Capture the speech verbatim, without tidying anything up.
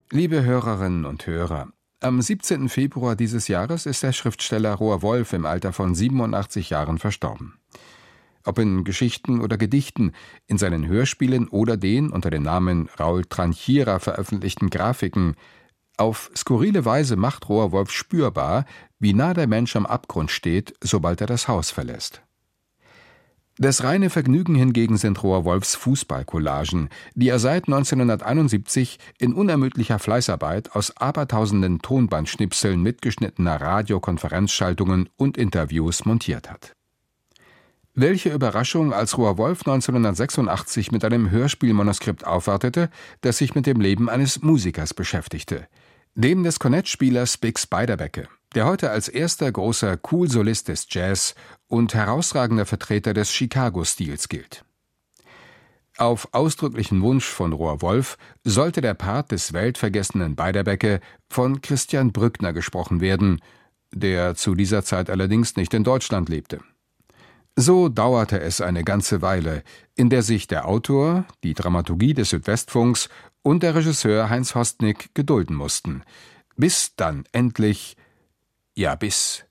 Liebe Hörerinnen und Hörer, am siebzehnten Februar dieses Jahres ist der Schriftsteller Roar Wolf im Alter von siebenundachtzig Jahren verstorben. Ob in Geschichten oder Gedichten, in seinen Hörspielen oder den unter dem Namen Raul Tranchira veröffentlichten Grafiken, auf skurrile Weise macht Roar Wolf spürbar, wie nah der Mensch am Abgrund steht, sobald er das Haus verlässt. Das reine Vergnügen hingegen sind Roar Wolfs Fußballcollagen, die er seit neunzehnhunderteinundsiebzig in unermüdlicher Fleißarbeit aus abertausenden Tonbandschnipseln mitgeschnittener Radiokonferenzschaltungen und Interviews montiert hat. Welche Überraschung, als Roar Wolf neunzehnhundertsechsundachtzig mit einem Hörspielmanuskript aufwartete, das sich mit dem Leben eines Musikers beschäftigte, dem des Kornettspielers Bix Beiderbecke, der heute als erster großer Cool-Solist des Jazz und herausragender Vertreter des Chicago-Stils gilt. Auf ausdrücklichen Wunsch von Roar Wolf sollte der Part des weltvergessenen Beiderbecke von Christian Brückner gesprochen werden, der zu dieser Zeit allerdings nicht in Deutschland lebte. So dauerte es eine ganze Weile, in der sich der Autor, die Dramaturgie des Südwestfunks und der Regisseur Heinz Hostnick gedulden mussten, bis dann endlich, ja bis